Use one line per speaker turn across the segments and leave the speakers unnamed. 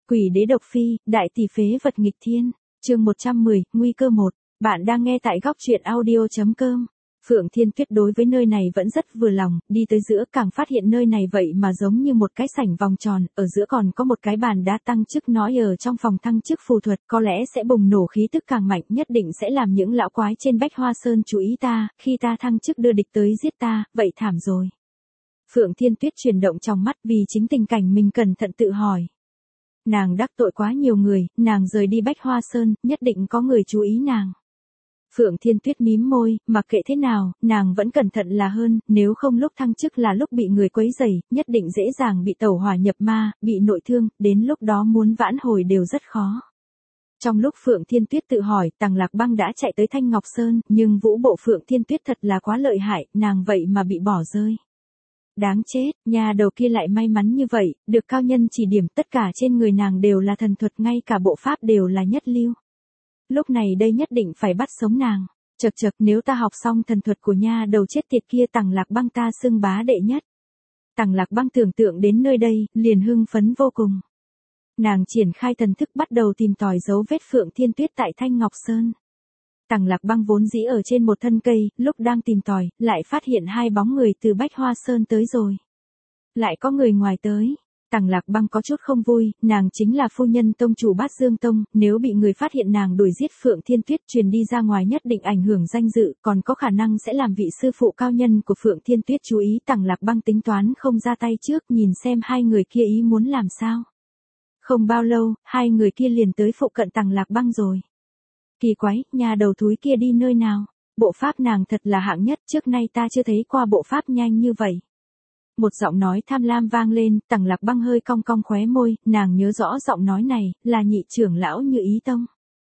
Quỷ đế độc phi, đại tỷ phế vật nghịch thiên. Chương 110, nguy cơ 1. Bạn đang nghe tại góc truyện audio.com. Phượng Thiên Tuyết đối với nơi này vẫn rất vừa lòng, đi tới giữa càng phát hiện nơi này vậy mà giống như một cái sảnh vòng tròn, ở giữa còn có một cái bàn đá tăng chức, nói ở trong phòng thăng chức phù thuật có lẽ sẽ bùng nổ khí tức càng mạnh, nhất định sẽ làm những lão quái trên Bách Hoa Sơn chú ý ta, khi ta thăng chức đưa địch tới giết ta, vậy thảm rồi. Phượng Thiên Tuyết chuyển động trong mắt vì chính tình cảnh mình cẩn thận tự hỏi. Nàng đắc tội quá nhiều người, nàng rời đi Bách Hoa Sơn, nhất định có người chú ý nàng. Phượng Thiên Tuyết mím môi, mặc kệ thế nào, nàng vẫn cẩn thận là hơn, nếu không lúc thăng chức là lúc bị người quấy rầy, nhất định dễ dàng bị tẩu hỏa nhập ma, bị nội thương, đến lúc đó muốn vãn hồi đều rất khó. Trong lúc Phượng Thiên Tuyết tự hỏi, Tằng Lạc Băng đã chạy tới Thanh Ngọc Sơn, nhưng vũ bộ Phượng Thiên Tuyết thật là quá lợi hại, nàng vậy mà bị bỏ rơi. Đáng chết, nhà đầu kia lại may mắn như vậy, được cao nhân chỉ điểm, tất cả trên người nàng đều là thần thuật, ngay cả bộ pháp đều là nhất lưu. Lúc này đây nhất định phải bắt sống nàng. Chậc chậc, nếu ta học xong thần thuật của nha đầu chết tiệt kia, Tằng Lạc Băng ta xưng bá đệ nhất. Tằng Lạc Băng tưởng tượng đến nơi đây, liền hưng phấn vô cùng. Nàng triển khai thần thức bắt đầu tìm tòi dấu vết Phượng Thiên Tuyết tại Thanh Ngọc Sơn. Tằng Lạc Băng vốn dĩ ở trên một thân cây, lúc đang tìm tòi, lại phát hiện hai bóng người từ Bách Hoa Sơn tới rồi. Lại có người ngoài tới. Tằng Lạc Băng có chút không vui, nàng chính là phu nhân tông chủ Bát Dương Tông, nếu bị người phát hiện nàng đuổi giết Phượng Thiên Tuyết truyền đi ra ngoài nhất định ảnh hưởng danh dự, còn có khả năng sẽ làm vị sư phụ cao nhân của Phượng Thiên Tuyết chú ý. Tằng Lạc Băng tính toán không ra tay trước, nhìn xem hai người kia ý muốn làm sao. Không bao lâu, hai người kia liền tới phụ cận Tằng Lạc Băng rồi. Kỳ quái, nhà đầu thúi kia đi nơi nào? Bộ pháp nàng thật là hạng nhất, trước nay ta chưa thấy qua bộ pháp nhanh như vậy. Một giọng nói tham lam vang lên, Tằng Lạc Băng hơi cong cong khóe môi, nàng nhớ rõ giọng nói này, là nhị trưởng lão Như Ý Tông.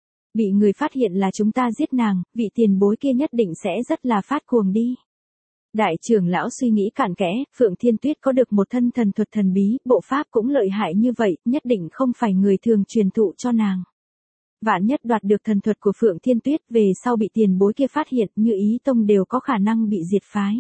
Bị người phát hiện là chúng ta giết nàng, vị tiền bối kia nhất định sẽ rất là phát cuồng đi. Đại trưởng lão suy nghĩ cặn kẽ, Phượng Thiên Tuyết có được một thân thần thuật thần bí, bộ pháp cũng lợi hại như vậy, nhất định không phải người thường truyền thụ cho nàng. Vạn nhất đoạt được thần thuật của Phượng Thiên Tuyết về sau bị tiền bối kia phát hiện, Như Ý Tông đều có khả năng bị diệt phái.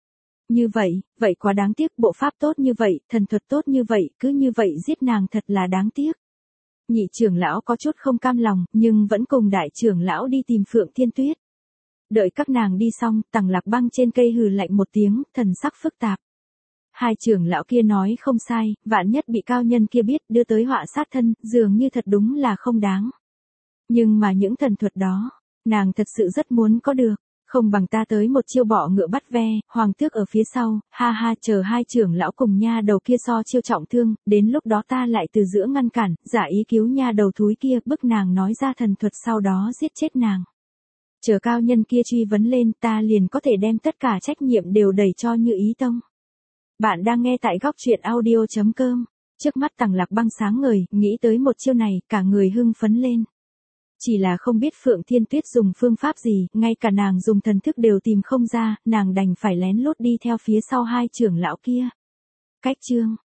Như vậy quá đáng tiếc, bộ pháp tốt như vậy, thần thuật tốt như vậy, cứ như vậy giết nàng thật là đáng tiếc. Nhị trưởng lão có chút không cam lòng, nhưng vẫn cùng đại trưởng lão đi tìm Phượng Thiên Tuyết. Đợi các nàng đi xong, Tằng Lạc Băng trên cây hừ lạnh một tiếng, thần sắc phức tạp. Hai trưởng lão kia nói không sai, vạn nhất bị cao nhân kia biết đưa tới họa sát thân, dường như thật đúng là không đáng. Nhưng mà những thần thuật đó, nàng thật sự rất muốn có được. Không bằng ta tới một chiêu bọ ngựa bắt ve, hoàng tước ở phía sau, ha ha, chờ hai trưởng lão cùng nha đầu kia so chiêu trọng thương, đến lúc đó ta lại từ giữa ngăn cản, giả ý cứu nha đầu thúi kia, bức nàng nói ra thần thuật, sau đó giết chết nàng. Chờ cao nhân kia truy vấn lên, ta liền có thể đem tất cả trách nhiệm đều đẩy cho Như Ý Tông. Bạn đang nghe tại góc truyện audio.com. Trước mắt Tằng Lạc Băng sáng ngời, nghĩ tới một chiêu này, cả người hưng phấn lên. Chỉ là không biết Phượng Thiên Tuyết dùng phương pháp gì, ngay cả nàng dùng thần thức đều tìm không ra, nàng đành phải lén lút đi theo phía sau hai trưởng lão kia. Cách chương